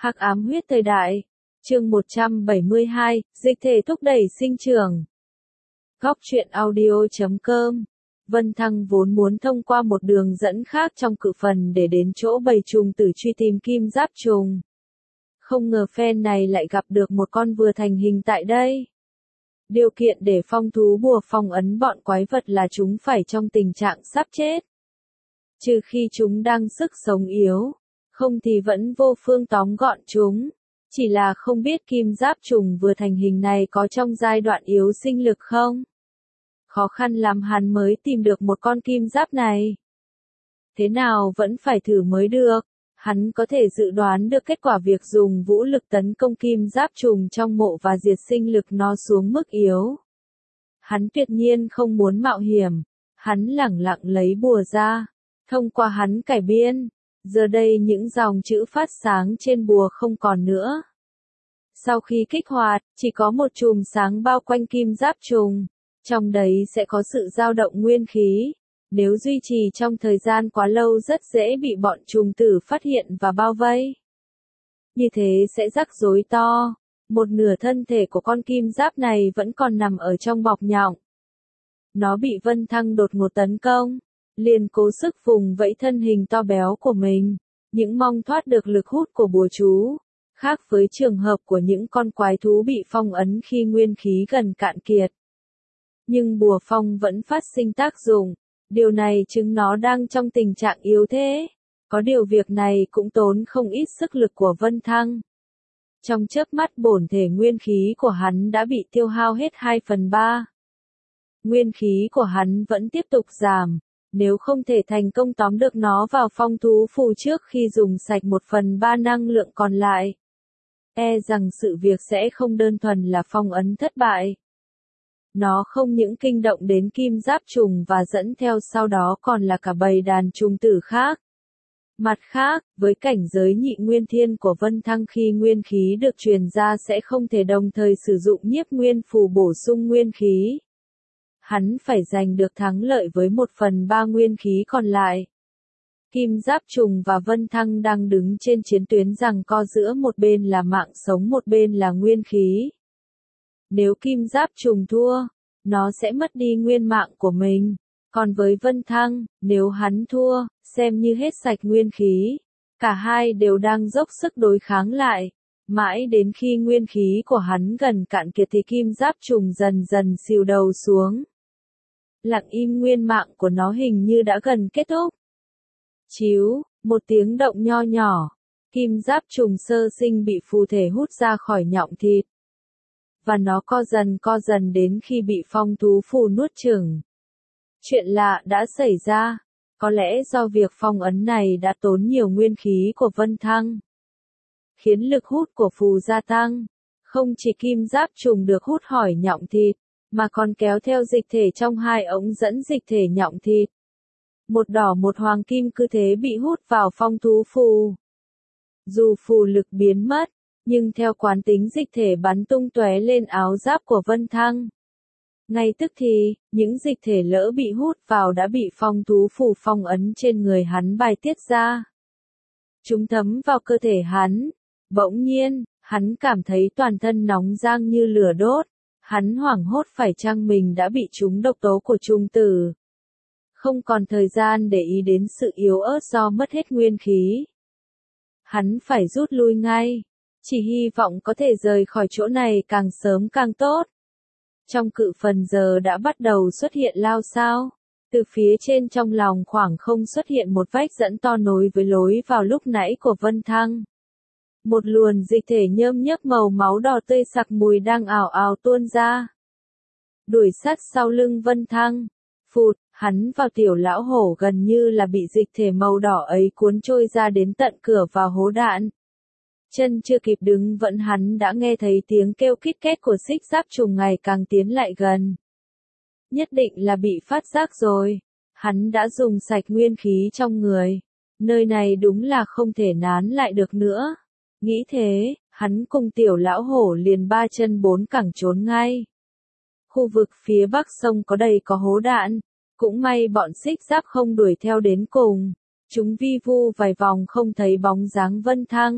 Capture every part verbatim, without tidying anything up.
Hắc ám huyết thời đại. Chương một trăm bảy mươi hai, dịch thể thúc đẩy sinh trưởng. Góc truyện audio chấm com. Vân Thăng vốn muốn thông qua một đường dẫn khác trong cự phần để đến chỗ bầy trùng tử truy tìm kim giáp trùng. Không ngờ phen này lại gặp được một con vừa thành hình tại đây. Điều kiện để phong thú bùa phong ấn bọn quái vật là chúng phải trong tình trạng sắp chết. Trừ khi chúng đang sức sống yếu, không thì vẫn vô phương tóm gọn chúng. Chỉ là không biết kim giáp trùng vừa thành hình này có trong giai đoạn yếu sinh lực không? Khó khăn lắm hắn mới tìm được một con kim giáp này. Thế nào vẫn phải thử mới được. Hắn có thể dự đoán được kết quả việc dùng vũ lực tấn công kim giáp trùng trong mộ và diệt sinh lực nó xuống mức yếu. Hắn tuyệt nhiên không muốn mạo hiểm. Hắn lẳng lặng lấy bùa ra. Thông qua hắn cải biên. Giờ đây những dòng chữ phát sáng trên bùa không còn nữa. Sau khi kích hoạt, chỉ có một chùm sáng bao quanh kim giáp trùng. Trong đấy sẽ có sự dao động nguyên khí. Nếu duy trì trong thời gian quá lâu rất dễ bị bọn trùng tử phát hiện và bao vây. Như thế sẽ rắc rối to. Một nửa thân thể của con kim giáp này vẫn còn nằm ở trong bọc nhộng. Nó bị Vân Thăng đột ngột tấn công. Liền cố sức vùng vẫy thân hình to béo của mình. Những mong thoát được lực hút của bùa chú. Khác với trường hợp của những con quái thú bị phong ấn khi nguyên khí gần cạn kiệt. Nhưng bùa phong vẫn phát sinh tác dụng. Điều này chứng nó đang trong tình trạng yếu thế. Có điều việc này cũng tốn không ít sức lực của Vân Thăng. Trong chớp mắt bổn thể nguyên khí của hắn đã bị tiêu hao hết hai phần ba. Nguyên khí của hắn vẫn tiếp tục giảm. Nếu không thể thành công tóm được nó vào phong thú phù trước khi dùng sạch một phần ba năng lượng còn lại. E rằng sự việc sẽ không đơn thuần là phong ấn thất bại. Nó không những kinh động đến kim giáp trùng và dẫn theo sau đó còn là cả bầy đàn trùng tử khác. Mặt khác, với cảnh giới nhị nguyên thiên của Vân Thăng khi nguyên khí được truyền ra sẽ không thể đồng thời sử dụng nhiếp nguyên phù bổ sung nguyên khí. Hắn phải giành được thắng lợi với một phần ba nguyên khí còn lại. Kim giáp trùng và Vân Thăng đang đứng trên chiến tuyến giằng co giữa một bên là mạng sống một bên là nguyên khí. Nếu kim giáp trùng thua, nó sẽ mất đi nguyên mạng của mình. Còn với Vân Thăng, nếu hắn thua, xem như hết sạch nguyên khí. Cả hai đều đang dốc sức đối kháng lại. Mãi đến khi nguyên khí của hắn gần cạn kiệt thì kim giáp trùng dần dần xìu đầu xuống. Lặng im nguyên mạng của nó hình như đã gần kết thúc. Chíu, một tiếng động nho nhỏ. Kim giáp trùng sơ sinh bị phù thể hút ra khỏi nhọng thịt. Và nó co dần co dần đến khi bị phong thú phù nuốt chửng. Chuyện lạ đã xảy ra. Có lẽ do việc phong ấn này đã tốn nhiều nguyên khí của Vân Thăng. Khiến lực hút của phù gia tăng. Không chỉ kim giáp trùng được hút khỏi nhọng thịt, mà còn kéo theo dịch thể trong hai ống dẫn dịch thể nhọng thịt. Một đỏ một hoàng kim cứ thế bị hút vào phong thú phù. Dù phù lực biến mất, nhưng theo quán tính dịch thể bắn tung tóe lên áo giáp của Vân Thăng. Ngay tức thì, những dịch thể lỡ bị hút vào đã bị phong thú phù phong ấn trên người hắn bài tiết ra. Chúng thấm vào cơ thể hắn. Bỗng nhiên, hắn cảm thấy toàn thân nóng rang như lửa đốt. Hắn hoảng hốt phải chăng mình đã bị trúng độc tố của trùng tử. Không còn thời gian để ý đến sự yếu ớt do mất hết nguyên khí. Hắn phải rút lui ngay. Chỉ hy vọng có thể rời khỏi chỗ này càng sớm càng tốt. Trong cự phần giờ đã bắt đầu xuất hiện lao sao. Từ phía trên trong lòng khoảng không xuất hiện một vách dẫn to nối với lối vào lúc nãy của Vân Thăng. Một luồn dịch thể nhơm nhớp màu máu đỏ tươi sặc mùi đang ào ào tuôn ra. Đuổi sát sau lưng Vân Thăng. Phụt, hắn vào tiểu lão hổ gần như là bị dịch thể màu đỏ ấy cuốn trôi ra đến tận cửa vào hố đạn. Chân chưa kịp đứng vẫn hắn đã nghe thấy tiếng kêu kít két của xích giáp trùng ngày càng tiến lại gần. Nhất định là bị phát giác rồi. Hắn đã dùng sạch nguyên khí trong người. Nơi này đúng là không thể nán lại được nữa. Nghĩ thế, hắn cùng tiểu lão hổ liền ba chân bốn cẳng trốn ngay. Khu vực phía bắc sông có đầy có hố đạn. Cũng may bọn xích giáp không đuổi theo đến cùng. Chúng vi vu vài vòng không thấy bóng dáng Vân Thăng.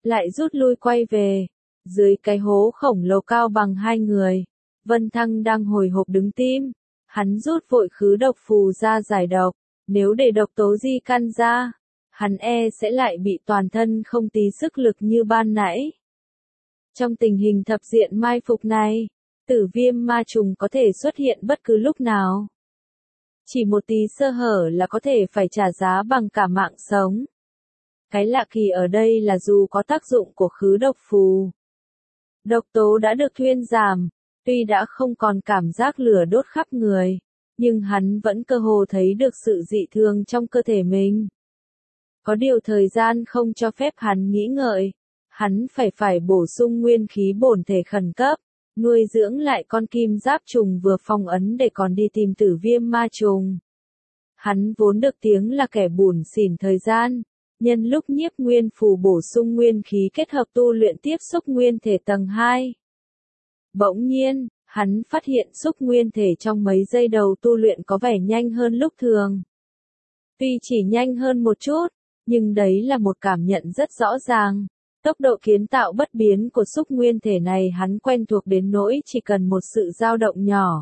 lại rút lui quay về. Dưới cái hố khổng lồ cao bằng hai người, Vân Thăng đang hồi hộp đứng tim. Hắn rút vội khứ độc phù ra giải độc. Nếu để độc tố di căn ra, hắn e sẽ lại bị toàn thân không tí sức lực như ban nãy. Trong tình hình thập diện mai phục này, tử viêm ma trùng có thể xuất hiện bất cứ lúc nào. Chỉ một tí sơ hở là có thể phải trả giá bằng cả mạng sống. Cái lạ kỳ ở đây là dù có tác dụng của khứ độc phù, độc tố đã được thuyên giảm, tuy đã không còn cảm giác lửa đốt khắp người, nhưng hắn vẫn cơ hồ thấy được sự dị thường trong cơ thể mình. Có điều thời gian không cho phép hắn nghĩ ngợi, hắn phải phải bổ sung nguyên khí bổn thể khẩn cấp, nuôi dưỡng lại con kim giáp trùng vừa phong ấn để còn đi tìm tử viêm ma trùng. Hắn vốn được tiếng là kẻ bủn xỉn thời gian, nhân lúc nhiếp nguyên phù bổ sung nguyên khí kết hợp tu luyện tiếp xúc nguyên thể tầng hai. Bỗng nhiên, hắn phát hiện xúc nguyên thể trong mấy giây đầu tu luyện có vẻ nhanh hơn lúc thường. Tuy chỉ nhanh hơn một chút, nhưng đấy là một cảm nhận rất rõ ràng. Tốc độ kiến tạo bất biến của xúc nguyên thể này hắn quen thuộc đến nỗi chỉ cần một sự dao động nhỏ.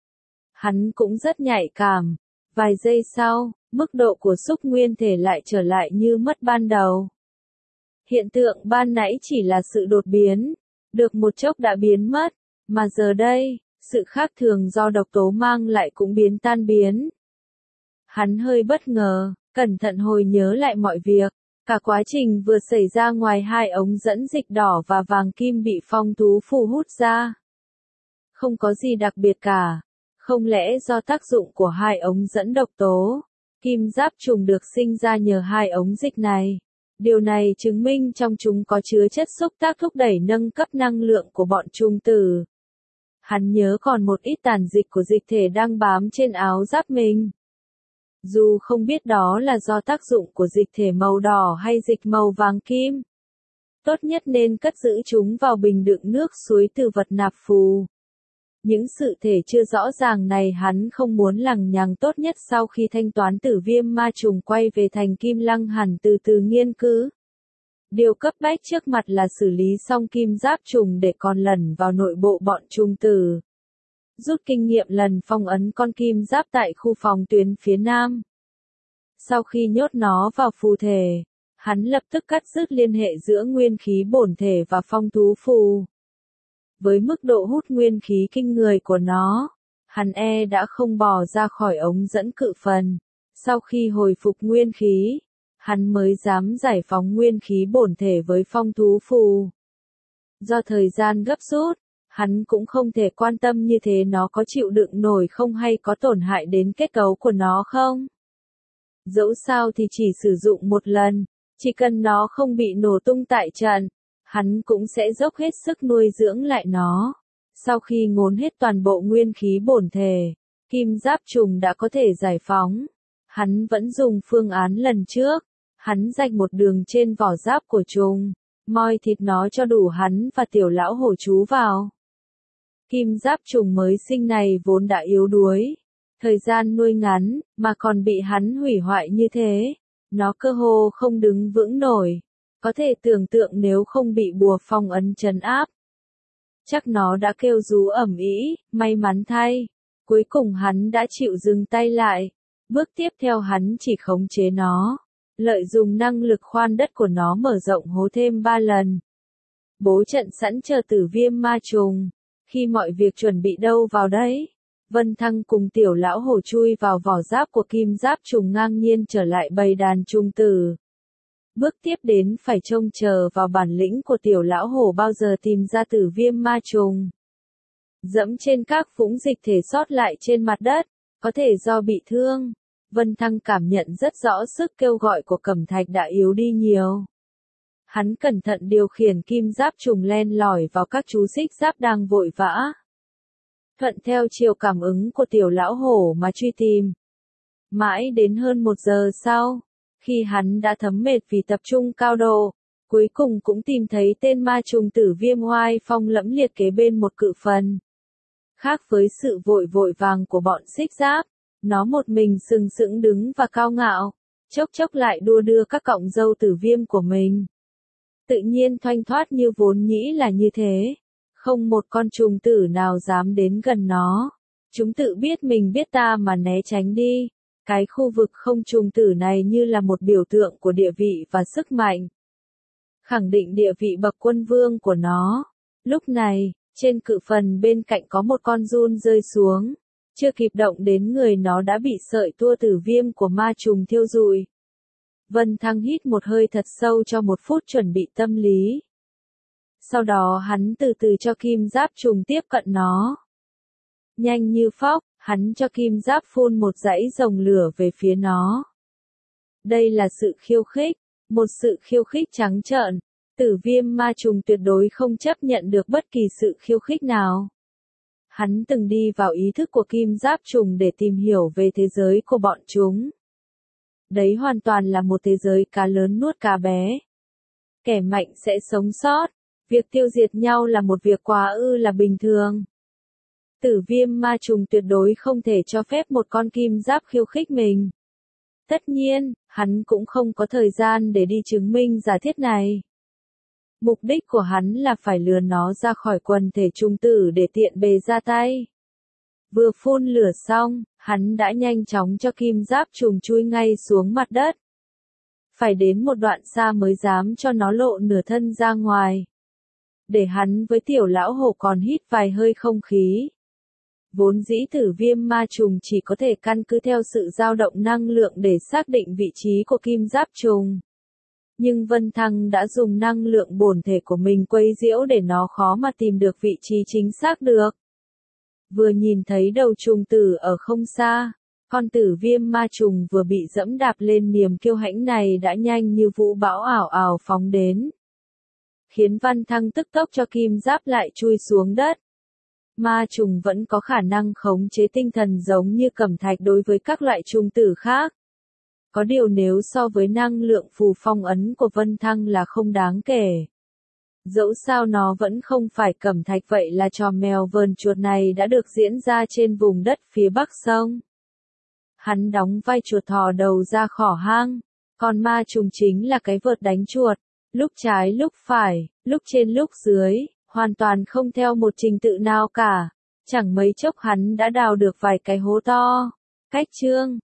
Hắn cũng rất nhạy cảm. Vài giây sau, mức độ của xúc nguyên thể lại trở lại như mất ban đầu. Hiện tượng ban nãy chỉ là sự đột biến, được một chốc đã biến mất, mà giờ đây, sự khác thường do độc tố mang lại cũng biến tan biến. Hắn hơi bất ngờ, cẩn thận hồi nhớ lại mọi việc. Cả quá trình vừa xảy ra ngoài hai ống dẫn dịch đỏ và vàng kim bị phong thú phù hút ra. Không có gì đặc biệt cả. Không lẽ do tác dụng của hai ống dẫn độc tố, kim giáp trùng được sinh ra nhờ hai ống dịch này. Điều này chứng minh trong chúng có chứa chất xúc tác thúc đẩy nâng cấp năng lượng của bọn trùng tử. Hắn nhớ còn một ít tàn dịch của dịch thể đang bám trên áo giáp mình. Dù không biết đó là do tác dụng của dịch thể màu đỏ hay dịch màu vàng kim. Tốt nhất nên cất giữ chúng vào bình đựng nước suối từ vật nạp phù. Những sự thể chưa rõ ràng này hắn không muốn lằng nhằng, tốt nhất sau khi thanh toán tử viêm ma trùng quay về thành Kim Lăng hẳn từ từ nghiên cứu. Điều cấp bách trước mặt là xử lý xong kim giáp trùng để còn lẩn vào nội bộ bọn trùng tử. Rút kinh nghiệm lần phong ấn con kim giáp tại khu phòng tuyến phía nam. Sau khi nhốt nó vào phù thể, hắn lập tức cắt dứt liên hệ giữa nguyên khí bổn thể và phong thú phù. Với mức độ hút nguyên khí kinh người của nó, hắn e đã không bò ra khỏi ống dẫn cự phần. Sau khi hồi phục nguyên khí, hắn mới dám giải phóng nguyên khí bổn thể với phong thú phù. Do thời gian gấp rút, hắn cũng không thể quan tâm như thế nó có chịu đựng nổi không hay có tổn hại đến kết cấu của nó không. Dẫu sao thì chỉ sử dụng một lần, chỉ cần nó không bị nổ tung tại trận, hắn cũng sẽ dốc hết sức nuôi dưỡng lại nó. Sau khi ngốn hết toàn bộ nguyên khí bổn thể, kim giáp trùng đã có thể giải phóng. Hắn vẫn dùng phương án lần trước, hắn rạch một đường trên vỏ giáp của trùng, moi thịt nó cho đủ hắn và tiểu lão hổ chú vào. Kim giáp trùng mới sinh này vốn đã yếu đuối, thời gian nuôi ngắn, mà còn bị hắn hủy hoại như thế, nó cơ hồ không đứng vững nổi. Có thể tưởng tượng nếu không bị bùa phong ấn trấn áp, chắc nó đã kêu rú ầm ĩ. May mắn thay, cuối cùng hắn đã chịu dừng tay lại. Bước tiếp theo hắn chỉ khống chế nó, lợi dụng năng lực khoan đất của nó mở rộng hố thêm ba lần. Bố trận sẵn chờ tử viêm ma trùng. Khi mọi việc chuẩn bị đâu vào đấy, Vân Thăng cùng tiểu lão hổ chui vào vỏ giáp của kim giáp trùng, ngang nhiên trở lại bầy đàn trùng tử. Bước tiếp đến phải trông chờ vào bản lĩnh của tiểu lão hổ bao giờ tìm ra tử viêm ma trùng. Dẫm trên các vũng dịch thể sót lại trên mặt đất, có thể do bị thương, Vân Thăng cảm nhận rất rõ sức kêu gọi của cẩm thạch đã yếu đi nhiều. Hắn cẩn thận điều khiển kim giáp trùng len lỏi vào các chú xích giáp đang vội vã. Thuận theo chiều cảm ứng của tiểu lão hổ mà truy tìm. Mãi đến hơn một giờ sau, khi hắn đã thấm mệt vì tập trung cao độ, cuối cùng cũng tìm thấy tên ma trùng tử viêm oai phong lẫm liệt kế bên một cự phần. Khác với sự vội vội vàng của bọn xích giáp, nó một mình sừng sững đứng và cao ngạo, chốc chốc lại đua đưa các cọng râu tử viêm của mình. tự nhiên thoanh thoát như vốn nhĩ là như thế. Không một con trùng tử nào dám đến gần nó. Chúng tự biết mình biết ta mà né tránh đi. Cái khu vực không trùng tử này như là một biểu tượng của địa vị và sức mạnh. Khẳng định địa vị bậc quân vương của nó. Lúc này, trên cự phần bên cạnh có một con giun rơi xuống. Chưa kịp động đến người nó đã bị sợi tua tử viêm của ma trùng thiêu rụi. Vân Thăng hít một hơi thật sâu cho một phút chuẩn bị tâm lý. Sau đó hắn từ từ cho kim giáp trùng tiếp cận nó. Nhanh như phóc, hắn cho kim giáp phun một dãy rồng lửa về phía nó. Đây là sự khiêu khích, một sự khiêu khích trắng trợn. Tử viêm ma trùng tuyệt đối không chấp nhận được bất kỳ sự khiêu khích nào. Hắn từng đi vào ý thức của kim giáp trùng để tìm hiểu về thế giới của bọn chúng. Đấy hoàn toàn là một thế giới cá lớn nuốt cá bé. Kẻ mạnh sẽ sống sót. Việc tiêu diệt nhau là một việc quá ư là bình thường. Tử viêm ma trùng tuyệt đối không thể cho phép một con kim giáp khiêu khích mình. Tất nhiên, hắn cũng không có thời gian để đi chứng minh giả thiết này. Mục đích của hắn là phải lừa nó ra khỏi quần thể trùng tử để tiện bề ra tay. Vừa phun lửa xong, hắn đã nhanh chóng cho kim giáp trùng chui ngay xuống mặt đất. Phải đến một đoạn xa mới dám cho nó lộ nửa thân ra ngoài. Để hắn với tiểu lão hổ còn hít vài hơi không khí. Vốn dĩ tử viêm ma trùng chỉ có thể căn cứ theo sự dao động năng lượng để xác định vị trí của kim giáp trùng. Nhưng Vân Thăng đã dùng năng lượng bổn thể của mình quấy nhiễu để nó khó mà tìm được vị trí chính xác được. Vừa nhìn thấy đầu trùng tử ở không xa, con tử viêm ma trùng vừa bị dẫm đạp lên niềm kiêu hãnh này đã nhanh như vũ bão ảo ảo phóng đến. Khiến Vân Thăng tức tốc cho kim giáp lại chui xuống đất. Ma trùng vẫn có khả năng khống chế tinh thần giống như cẩm thạch đối với các loại trùng tử khác. Có điều nếu so với năng lượng phù phong ấn của Vân Thăng là không đáng kể. Dẫu sao nó vẫn không phải cẩm thạch, vậy là trò mèo vờn chuột này đã được diễn ra trên vùng đất phía bắc sông. Hắn đóng vai chuột thò đầu ra khỏi hang, còn ma trùng chính là cái vợt đánh chuột, lúc trái lúc phải, lúc trên lúc dưới, hoàn toàn không theo một trình tự nào cả. Chẳng mấy chốc hắn đã đào được vài cái hố to. Cách chương